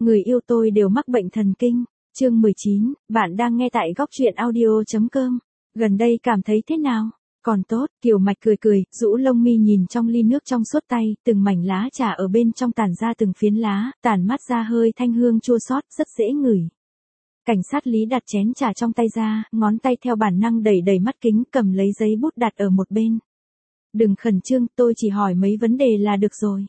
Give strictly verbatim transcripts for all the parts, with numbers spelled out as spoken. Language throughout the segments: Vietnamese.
người yêu tôi đều mắc bệnh thần kinh. Chương mười chín, bạn đang nghe tại góc truyện audio.com. Gần đây cảm thấy thế nào? Còn tốt, Kiều Mạch cười cười, rũ lông mi nhìn trong ly nước trong suốt tay, từng mảnh lá trà ở bên trong tản ra từng phiến lá, tản mát ra hơi thanh hương chua xót, rất dễ ngửi. Cảnh sát Lý đặt chén trà trong tay ra, ngón tay theo bản năng đẩy đẩy mắt kính, cầm lấy giấy bút đặt ở một bên. Đừng khẩn trương, tôi chỉ hỏi mấy vấn đề là được rồi.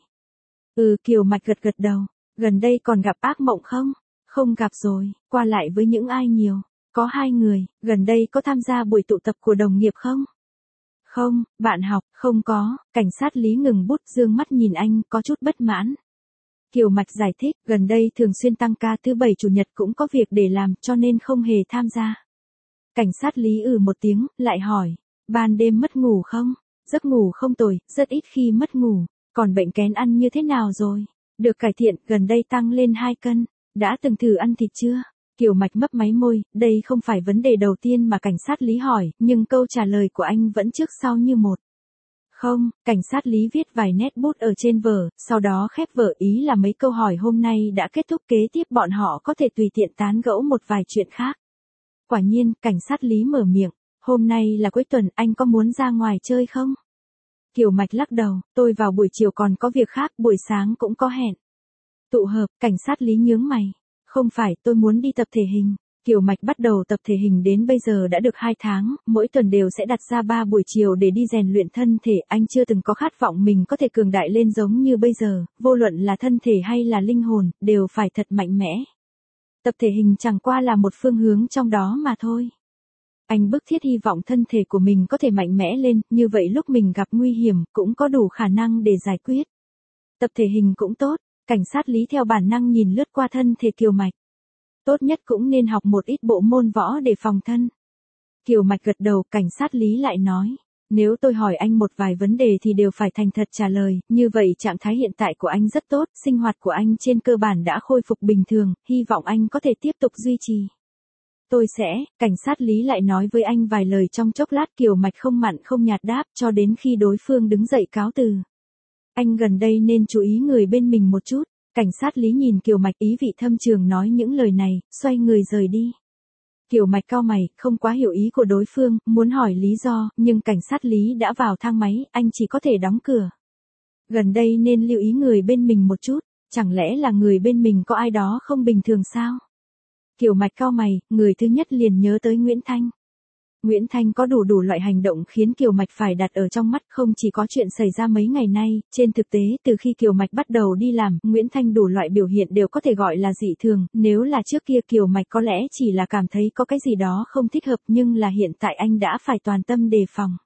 Ừ, Kiều Mạch gật gật đầu. Gần đây còn gặp ác mộng không? Không gặp rồi, qua lại với những ai nhiều? Có hai người. Gần đây có tham gia buổi tụ tập của đồng nghiệp không? Không, bạn học, không có. Cảnh sát Lý ngừng bút, dương mắt nhìn anh, có chút bất mãn. Kiều Mạch giải thích, gần đây thường xuyên tăng ca, thứ bảy chủ nhật cũng có việc để làm, cho nên không hề tham gia. Cảnh sát Lý ừ một tiếng, lại hỏi, ban đêm mất ngủ không? Giấc ngủ không tồi, rất ít khi mất ngủ. Còn bệnh kén ăn như thế nào rồi? Được cải thiện, gần đây tăng lên hai cân. Đã từng thử ăn thịt chưa? Kiều Mạch mấp máy môi, đây không phải vấn đề đầu tiên mà cảnh sát Lý hỏi, nhưng câu trả lời của anh vẫn trước sau như một. Không, cảnh sát Lý viết vài nét bút ở trên vở, sau đó khép vở, ý là mấy câu hỏi hôm nay đã kết thúc, kế tiếp bọn họ có thể tùy tiện tán gẫu một vài chuyện khác. Quả nhiên, cảnh sát Lý mở miệng, hôm nay là cuối tuần, anh có muốn ra ngoài chơi không? Kiều Mạch lắc đầu, tôi vào buổi chiều còn có việc khác, buổi sáng cũng có hẹn. Tụ hợp, cảnh sát Lý nhướng mày. Không phải, tôi muốn đi tập thể hình. Kiều Mạch bắt đầu tập thể hình đến bây giờ đã được hai tháng, mỗi tuần đều sẽ đặt ra ba buổi chiều để đi rèn luyện thân thể. Anh chưa từng có khát vọng mình có thể cường đại lên giống như bây giờ, vô luận là thân thể hay là linh hồn, đều phải thật mạnh mẽ. Tập thể hình chẳng qua là một phương hướng trong đó mà thôi. Anh bức thiết hy vọng thân thể của mình có thể mạnh mẽ lên, như vậy lúc mình gặp nguy hiểm cũng có đủ khả năng để giải quyết. Tập thể hình cũng tốt, cảnh sát Lý theo bản năng nhìn lướt qua thân thể Kiều Mạch. Tốt nhất cũng nên học một ít bộ môn võ để phòng thân. Kiều Mạch gật đầu, cảnh sát Lý lại nói, nếu tôi hỏi anh một vài vấn đề thì đều phải thành thật trả lời, như vậy trạng thái hiện tại của anh rất tốt, sinh hoạt của anh trên cơ bản đã khôi phục bình thường, hy vọng anh có thể tiếp tục duy trì. Tôi sẽ, cảnh sát Lý lại nói với anh vài lời trong chốc lát. Kiều Mạch không mặn không nhạt đáp, cho đến khi đối phương đứng dậy cáo từ. Anh gần đây nên chú ý người bên mình một chút. Cảnh sát Lý nhìn Kiều Mạch ý vị thâm trường nói những lời này, xoay người rời đi. Kiều Mạch cau mày, không quá hiểu ý của đối phương, muốn hỏi lý do, nhưng cảnh sát Lý đã vào thang máy, anh chỉ có thể đóng cửa. Gần đây nên lưu ý người bên mình một chút, chẳng lẽ là người bên mình có ai đó không bình thường sao? Kiều Mạch cau mày, người thứ nhất liền nhớ tới Nguyễn Thanh. Nguyễn Thanh có đủ đủ loại hành động khiến Kiều Mạch phải đặt ở trong mắt, không chỉ có chuyện xảy ra mấy ngày nay, trên thực tế từ khi Kiều Mạch bắt đầu đi làm, Nguyễn Thanh đủ loại biểu hiện đều có thể gọi là dị thường, nếu là trước kia Kiều Mạch có lẽ chỉ là cảm thấy có cái gì đó không thích hợp, nhưng là hiện tại anh đã phải toàn tâm đề phòng.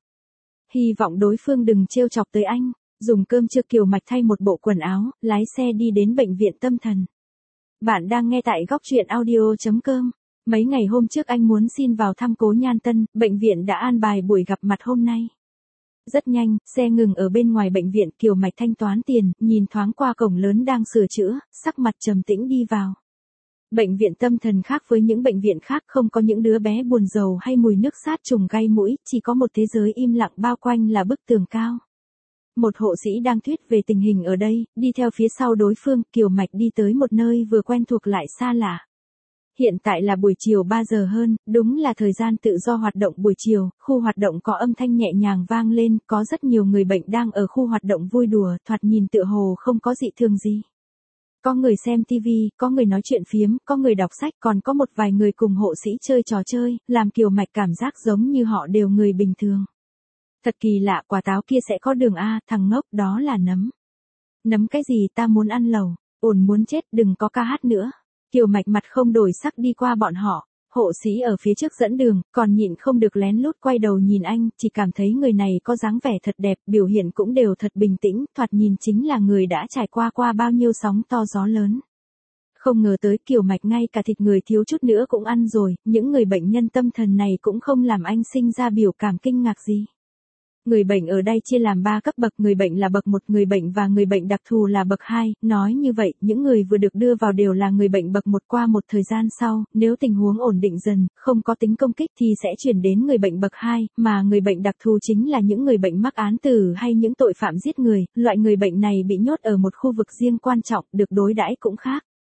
Hy vọng đối phương đừng trêu chọc tới anh. Dùng cơm trưa, Kiều Mạch thay một bộ quần áo, lái xe đi đến bệnh viện tâm thần. Bạn đang nghe tại góc truyện audio.com. Mấy ngày hôm trước anh muốn xin vào thăm Cố Nhan Tân, bệnh viện đã an bài buổi gặp mặt hôm nay. Rất nhanh, xe ngừng ở bên ngoài bệnh viện, Kiều Mạch thanh toán tiền, nhìn thoáng qua cổng lớn đang sửa chữa, sắc mặt trầm tĩnh đi vào. Bệnh viện tâm thần khác với những bệnh viện khác, không có những đứa bé buồn rầu hay mùi nước sát trùng gây mũi, chỉ có một thế giới im lặng bao quanh là bức tường cao. Một hộ sĩ đang thuyết về tình hình ở đây, đi theo phía sau đối phương, Kiều Mạch đi tới một nơi vừa quen thuộc lại xa lạ. Hiện tại là buổi chiều ba giờ hơn, đúng là thời gian tự do hoạt động buổi chiều, khu hoạt động có âm thanh nhẹ nhàng vang lên, có rất nhiều người bệnh đang ở khu hoạt động vui đùa, thoạt nhìn tựa hồ không có dị thường gì. Có người xem tivi, có người nói chuyện phiếm, có người đọc sách, còn có một vài người cùng hộ sĩ chơi trò chơi, làm Kiều Mạch cảm giác giống như họ đều người bình thường. Thật kỳ lạ, quả táo kia sẽ có đường A, thằng ngốc, đó là nấm. Nấm cái gì, ta muốn ăn lẩu, ổn muốn chết, đừng có ca hát nữa. Kiều Mạch mặt không đổi sắc đi qua bọn họ, hộ sĩ ở phía trước dẫn đường, còn nhịn không được lén lút quay đầu nhìn anh, chỉ cảm thấy người này có dáng vẻ thật đẹp, biểu hiện cũng đều thật bình tĩnh, thoạt nhìn chính là người đã trải qua qua bao nhiêu sóng to gió lớn. Không ngờ tới Kiều Mạch ngay cả thịt người thiếu chút nữa cũng ăn rồi, những người bệnh nhân tâm thần này cũng không làm anh sinh ra biểu cảm kinh ngạc gì. Người bệnh ở đây chia làm ba cấp bậc, người bệnh là bậc một, người bệnh và người bệnh đặc thù là bậc hai, nói như vậy, những người vừa được đưa vào đều là người bệnh bậc một, qua một thời gian sau, nếu tình huống ổn định dần, không có tính công kích thì sẽ chuyển đến người bệnh bậc hai, mà người bệnh đặc thù chính là những người bệnh mắc án tử hay những tội phạm giết người, loại người bệnh này bị nhốt ở một khu vực riêng quan trọng, được đối đãi cũng khác.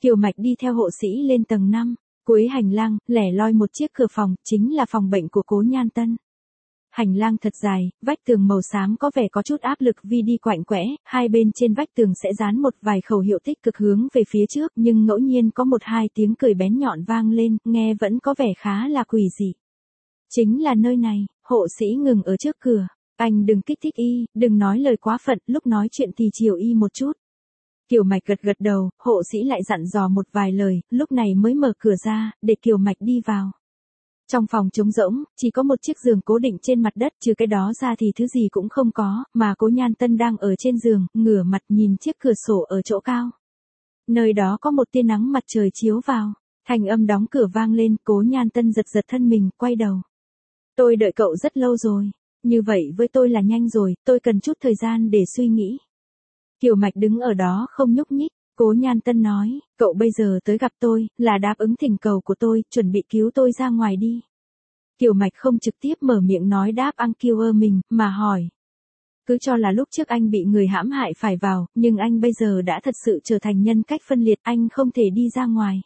Kiều Mạch đi theo hộ sĩ lên tầng năm, cuối hành lang, lẻ loi một chiếc cửa phòng, chính là phòng bệnh của Cố Nhan Tân. Hành lang thật dài, vách tường màu xám có vẻ có chút áp lực vì đi quạnh quẽ, hai bên trên vách tường sẽ dán một vài khẩu hiệu tích cực hướng về phía trước, nhưng ngẫu nhiên có một hai tiếng cười bén nhọn vang lên, nghe vẫn có vẻ khá là quỷ dị. Chính là nơi này, hộ sĩ ngừng ở trước cửa. Anh đừng kích thích y, đừng nói lời quá phận, lúc nói chuyện thì chiều y một chút. Kiều Mạch gật gật đầu, hộ sĩ lại dặn dò một vài lời, lúc này mới mở cửa ra, để Kiều Mạch đi vào. Trong phòng trống rỗng, chỉ có một chiếc giường cố định trên mặt đất, trừ cái đó ra thì thứ gì cũng không có, mà Cố Nhan Tân đang ở trên giường, ngửa mặt nhìn chiếc cửa sổ ở chỗ cao. Nơi đó có một tia nắng mặt trời chiếu vào, thanh âm đóng cửa vang lên, Cố Nhan Tân giật giật thân mình, quay đầu. Tôi đợi cậu rất lâu rồi, như vậy với tôi là nhanh rồi, tôi cần chút thời gian để suy nghĩ. Kiều Mạch đứng ở đó không nhúc nhích. Cố Nhan Tân nói, cậu bây giờ tới gặp tôi, là đáp ứng thỉnh cầu của tôi, chuẩn bị cứu tôi ra ngoài đi. Kiều Mạch không trực tiếp mở miệng nói đáp ăn kiêu ơ mình, mà hỏi. Cứ cho là lúc trước anh bị người hãm hại phải vào, nhưng anh bây giờ đã thật sự trở thành nhân cách phân liệt, anh không thể đi ra ngoài.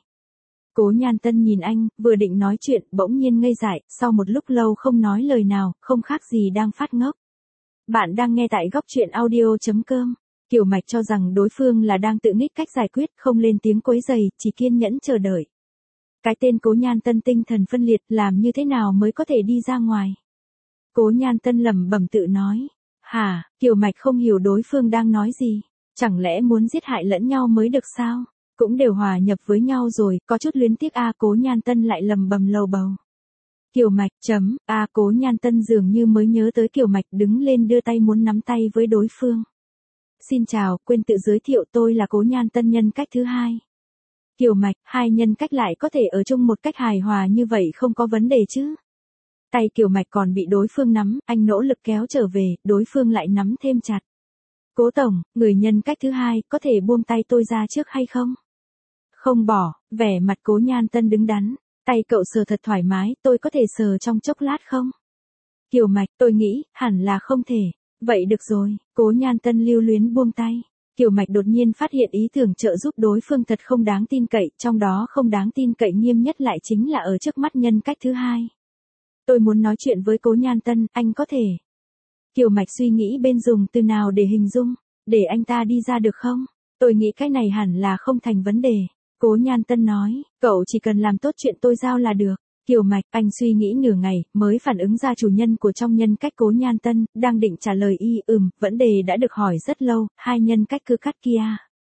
Cố Nhan Tân nhìn anh, vừa định nói chuyện, bỗng nhiên ngây dại, sau một lúc lâu không nói lời nào, không khác gì đang phát ngốc. Bạn đang nghe tại góc truyện audio chấm com. Kiều Mạch cho rằng đối phương là đang tự nghĩ cách giải quyết, không lên tiếng quấy rầy, chỉ kiên nhẫn chờ đợi. Cái tên Cố Nhan Tân tinh thần phân liệt, làm như thế nào mới có thể đi ra ngoài? Cố Nhan Tân lẩm bẩm tự nói. Hả, Kiều Mạch không hiểu đối phương đang nói gì. Chẳng lẽ muốn giết hại lẫn nhau mới được sao? Cũng đều hòa nhập với nhau rồi, có chút luyến tiếc a à, Cố Nhan Tân lại lầm bầm lầu bầu. Kiều Mạch, chấm, a à, Cố Nhan Tân dường như mới nhớ tới Kiều Mạch đứng lên đưa tay muốn nắm tay với đối phương. Xin chào, quên tự giới thiệu tôi là Cố Nhan Tân nhân cách thứ hai. Kiều Mạch, hai nhân cách lại có thể ở chung một cách hài hòa như vậy không có vấn đề chứ. Tay Kiều Mạch còn bị đối phương nắm, anh nỗ lực kéo trở về, đối phương lại nắm thêm chặt. Cố tổng, người nhân cách thứ hai, có thể buông tay tôi ra trước hay không? Không bỏ, vẻ mặt Cố Nhan Tân đứng đắn, tay cậu sờ thật thoải mái, tôi có thể sờ trong chốc lát không? Kiều Mạch, tôi nghĩ, hẳn là không thể. Vậy được rồi, Cố Nhan Tân lưu luyến buông tay. Kiều Mạch đột nhiên phát hiện ý tưởng trợ giúp đối phương thật không đáng tin cậy, trong đó không đáng tin cậy nghiêm nhất lại chính là ở trước mắt nhân cách thứ hai. Tôi muốn nói chuyện với Cố Nhan Tân, anh có thể. Kiều Mạch suy nghĩ bên dùng từ nào để hình dung, để anh ta đi ra được không? Tôi nghĩ cái này hẳn là không thành vấn đề. Cố Nhan Tân nói, cậu chỉ cần làm tốt chuyện tôi giao là được. Kiều Mạch, anh suy nghĩ nửa ngày, mới phản ứng ra chủ nhân của trong nhân cách Cố Nhan Tân, đang định trả lời y, ừm, vấn đề đã được hỏi rất lâu, hai nhân cách cứ cắt kia.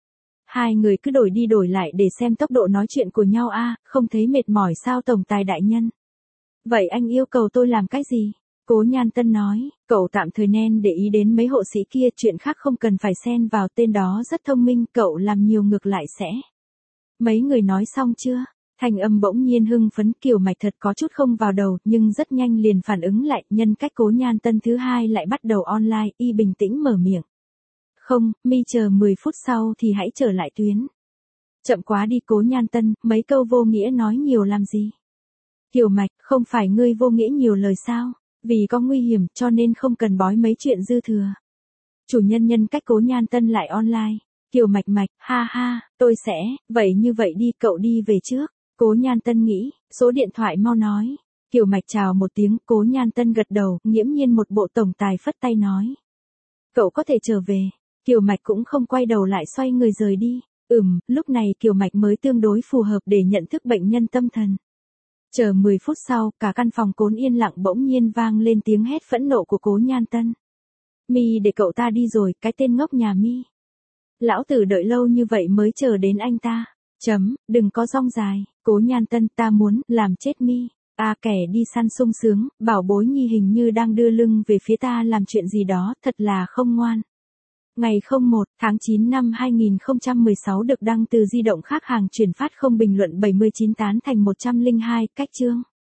Hai người cứ đổi đi đổi lại để xem tốc độ nói chuyện của nhau a, không thấy mệt mỏi sao tổng tài đại nhân? Vậy anh yêu cầu tôi làm cái gì? Cố Nhan Tân nói, cậu tạm thời nên để ý đến mấy hộ sĩ kia, chuyện khác không cần phải xen vào, tên đó rất thông minh, cậu làm nhiều ngược lại sẽ. Mấy người nói xong chưa? Thanh âm bỗng nhiên hưng phấn, Kiều Mạch thật có chút không vào đầu, nhưng rất nhanh liền phản ứng lại, nhân cách Cố Nhan Tân thứ hai lại bắt đầu online, y bình tĩnh mở miệng. Không, mi chờ mười phút sau thì hãy trở lại tuyến. Chậm quá đi Cố Nhan Tân, mấy câu vô nghĩa nói nhiều làm gì? Kiều Mạch, không phải ngươi vô nghĩa nhiều lời sao? Vì có nguy hiểm cho nên không cần bói mấy chuyện dư thừa. Chủ nhân nhân cách Cố Nhan Tân lại online. Kiều Mạch Mạch, ha ha, tôi sẽ, vậy như vậy đi, cậu đi về trước. Cố Nhan Tân nghĩ, số điện thoại mau nói. Kiều Mạch chào một tiếng, Cố Nhan Tân gật đầu, nghiễm nhiên một bộ tổng tài phất tay nói. Cậu có thể trở về. Kiều Mạch cũng không quay đầu lại xoay người rời đi. Ừm, lúc này Kiều Mạch mới tương đối phù hợp để nhận thức bệnh nhân tâm thần. Chờ mười phút sau, cả căn phòng Cốn yên lặng bỗng nhiên vang lên tiếng hét phẫn nộ của Cố Nhan Tân. Mi để cậu ta đi rồi, cái tên ngốc nhà Mi. Lão tử đợi lâu như vậy mới chờ đến anh ta. Chấm, đừng có rong dài, Cố Nhan Tân, ta muốn làm chết Mi. A à, kẻ đi săn sung sướng, bảo bối nhi hình như đang đưa lưng về phía ta làm chuyện gì đó, thật là không ngoan. Ngày không một tháng chín năm hai nghìn không trăm mười sáu được đăng từ di động khác hàng chuyển phát không bình luận bảy mươi chín tán thành một trăm lẻ hai, cách chương.